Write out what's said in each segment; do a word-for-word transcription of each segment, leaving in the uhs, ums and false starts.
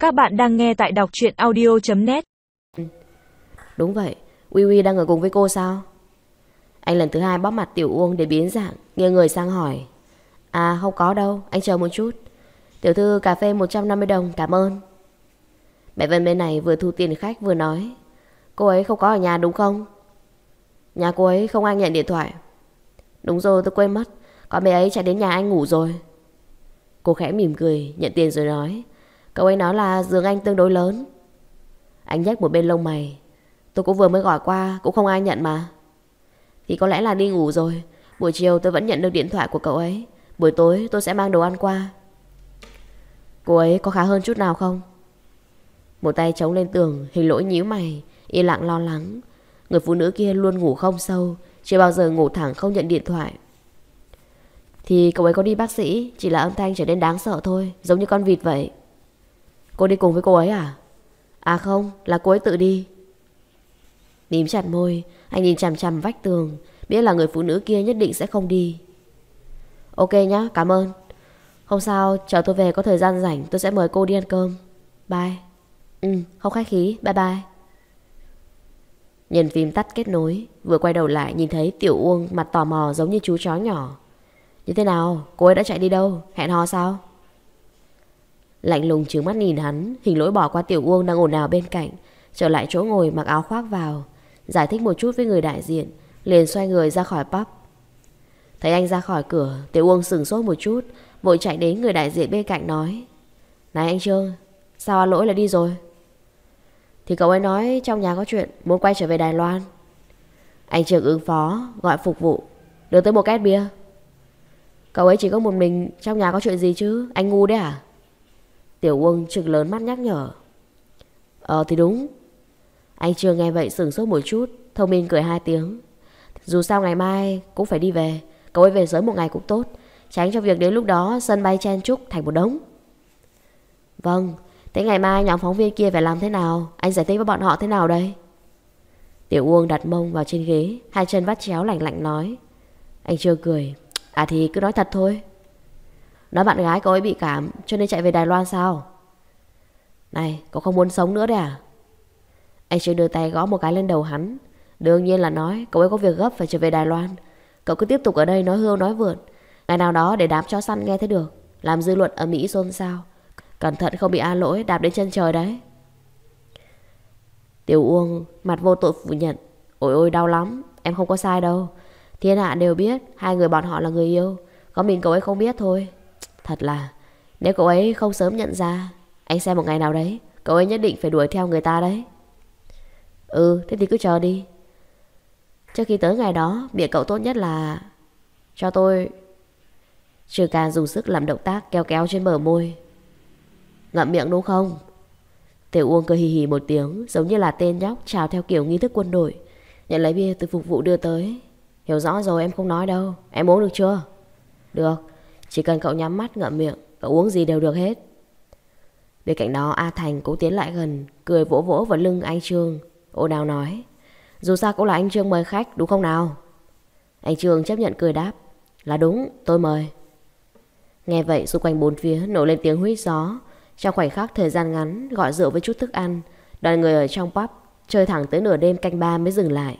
Các bạn đang nghe tại đọc truyện audio chấm net. Đúng vậy, Uy Uy đang ở cùng với cô sao? Anh lần thứ hai bóp mặt Tiểu Uông để biến dạng, nghiêng người sang hỏi. À không có đâu, anh chờ một chút. Tiểu thư cà phê một trăm năm mươi đồng, cảm ơn. Mẹ Vân bên này vừa thu tiền khách vừa nói. Cô ấy không có ở nhà đúng không? Nhà cô ấy không ai nhận điện thoại. Đúng rồi, tôi quên mất, con bé ấy chạy đến nhà anh ngủ rồi. Cô khẽ mỉm cười, nhận tiền rồi nói. Cậu ấy nói là giường anh tương đối lớn. Anh nhếch một bên lông mày. Tôi cũng vừa mới gọi qua, cũng không ai nhận mà. Thì có lẽ là đi ngủ rồi. Buổi chiều tôi vẫn nhận được điện thoại của cậu ấy. Buổi tối tôi sẽ mang đồ ăn qua. Cô ấy có khá hơn chút nào không? Một tay chống lên tường, Hình Lỗi nhíu mày, yên lặng lo lắng. Người phụ nữ kia luôn ngủ không sâu, chưa bao giờ ngủ thẳng không nhận điện thoại. Thì cậu ấy có đi bác sĩ, chỉ là âm thanh trở nên đáng sợ thôi, giống như con vịt vậy. Cô đi cùng với cô ấy à? À không, là cô ấy tự đi. Mím chặt môi, anh nhìn chằm chằm vách tường, biết là người phụ nữ kia nhất định sẽ không đi. Ok nhá, cảm ơn. Không sao, chờ tôi về có thời gian rảnh tôi sẽ mời cô đi ăn cơm. Bye. Ừ, không khách khí, bye bye. Nhân phím tắt kết nối, vừa quay đầu lại nhìn thấy Tiểu Uông mặt tò mò giống như chú chó nhỏ. Như thế nào, cô ấy đã chạy đi đâu, hẹn hò sao? Lạnh lùng trừng mắt nhìn hắn, Hình Lỗi bỏ qua Tiểu Uông đang ồn ào bên cạnh, trở lại chỗ ngồi mặc áo khoác vào, giải thích một chút với người đại diện, liền xoay người ra khỏi pub. Thấy anh ra khỏi cửa, Tiểu Uông sửng sốt một chút, vội chạy đến người đại diện bên cạnh nói. Này anh Trương, sao A Lỗi lại đi rồi? Thì cậu ấy nói trong nhà có chuyện, muốn quay trở về Đài Loan. Anh Trương ứng phó, gọi phục vụ, đưa tới một két bia. Cậu ấy chỉ có một mình, trong nhà có chuyện gì chứ, anh ngu đấy à? Tiểu Uông trừng lớn mắt nhắc nhở. Ờ thì đúng. Anh Trương nghe vậy sửng sốt một chút, thông minh cười hai tiếng. Dù sao ngày mai cũng phải đi về, cậu ấy về sớm một ngày cũng tốt, tránh cho việc đến lúc đó sân bay chen chúc thành một đống. Vâng, thế ngày mai nhóm phóng viên kia phải làm thế nào? Anh giải thích với bọn họ thế nào đây? Tiểu Uông đặt mông vào trên ghế, hai chân vắt chéo lạnh lạnh nói. Anh Trương cười. À thì cứ nói thật thôi. Nói bạn gái cậu ấy bị cảm cho nên chạy về Đài Loan sao? Này, cậu không muốn sống nữa đấy à? Anh Trương đưa tay gõ một cái lên đầu hắn. Đương nhiên là nói cậu ấy có việc gấp phải trở về Đài Loan. Cậu cứ tiếp tục ở đây nói hưu nói vượn, ngày nào đó để đám chó săn nghe thấy được, làm dư luận ở Mỹ xôn xao. Cẩn thận không bị A Lỗi đạp đến chân trời đấy. Tiểu Uông mặt vô tội phủ nhận. Ôi ôi đau lắm, em không có sai đâu. Thiên hạ đều biết hai người bọn họ là người yêu, có mình cậu ấy không biết thôi. Thật là, nếu cậu ấy không sớm nhận ra, anh xem một ngày nào đấy cậu ấy nhất định phải đuổi theo người ta đấy. Ừ, thế thì cứ chờ đi. Trước khi tới ngày đó, miệng cậu tốt nhất là cho tôi. Trừ Ca dùng sức làm động tác kéo kéo trên bờ môi. Ngậm miệng đúng không? Tiểu Uông cười hì hì một tiếng, giống như là tên nhóc chào theo kiểu nghi thức quân đội, nhận lấy bia từ phục vụ đưa tới. Hiểu rõ rồi, em không nói đâu. Em uống được chưa? Được, chỉ cần cậu nhắm mắt ngậm miệng, cậu uống gì đều được hết. Bên cạnh đó A Thành cũng tiến lại gần, cười vỗ vỗ vào lưng anh Trương, ồ đào nói. Dù sao cũng là anh Trương mời khách đúng không nào? Anh Trương chấp nhận cười đáp. Là đúng, tôi mời. Nghe vậy xung quanh bốn phía nổi lên tiếng huýt gió. Trong khoảnh khắc thời gian ngắn, gọi rượu với chút thức ăn, đoàn người ở trong pub chơi thẳng tới nửa đêm canh ba mới dừng lại.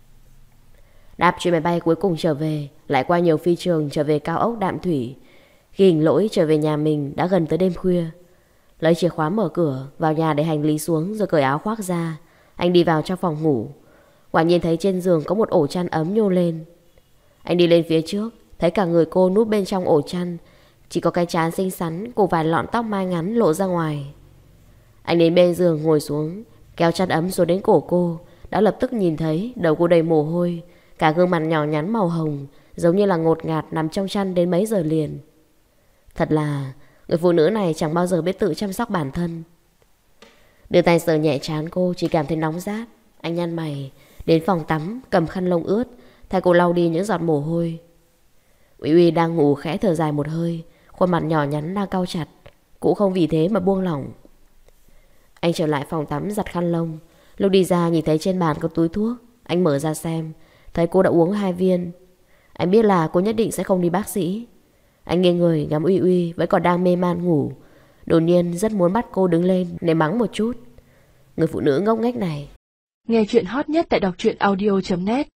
Đáp chuyến máy bay cuối cùng trở về, lại qua nhiều phi trường trở về cao ốc Đạm Thủy. Khi Hình Lỗi trở về nhà mình đã gần tới đêm khuya. Lấy chìa khóa mở cửa, vào nhà để hành lý xuống rồi cởi áo khoác ra. Anh đi vào trong phòng ngủ. Quả nhiên thấy trên giường có một ổ chăn ấm nhô lên. Anh đi lên phía trước, thấy cả người cô núp bên trong ổ chăn, chỉ có cái trán xinh xắn cùng vài lọn tóc mai ngắn lộ ra ngoài. Anh đến bên giường ngồi xuống, kéo chăn ấm xuống đến cổ cô, đã lập tức nhìn thấy đầu cô đầy mồ hôi, cả gương mặt nhỏ nhắn màu hồng, giống như là ngột ngạt nằm trong chăn đến mấy giờ liền. Thật là người phụ nữ này chẳng bao giờ biết tự chăm sóc bản thân. Đưa tay sờ nhẹ trán cô, chỉ cảm thấy nóng rát. Anh nhăn mày, đến phòng tắm cầm khăn lông ướt thay cô lau đi những giọt mồ hôi. Uy Uy đang ngủ khẽ thở dài một hơi, khuôn mặt nhỏ nhắn đang cau chặt, cũng không vì thế mà buông lỏng. Anh trở lại phòng tắm giặt khăn lông. Lúc đi ra nhìn thấy trên bàn có túi thuốc. Anh mở ra xem, thấy cô đã uống hai viên. Anh biết là cô nhất định sẽ không đi bác sĩ. Anh nghiêng người ngắm Uy Uy vẫn còn đang mê man ngủ, Đột nhiên rất muốn bắt cô đứng lên để mắng một chút. Người phụ nữ ngốc nghếch này. Nghe chuyện hot nhất tại đọc truyện audio chấm net.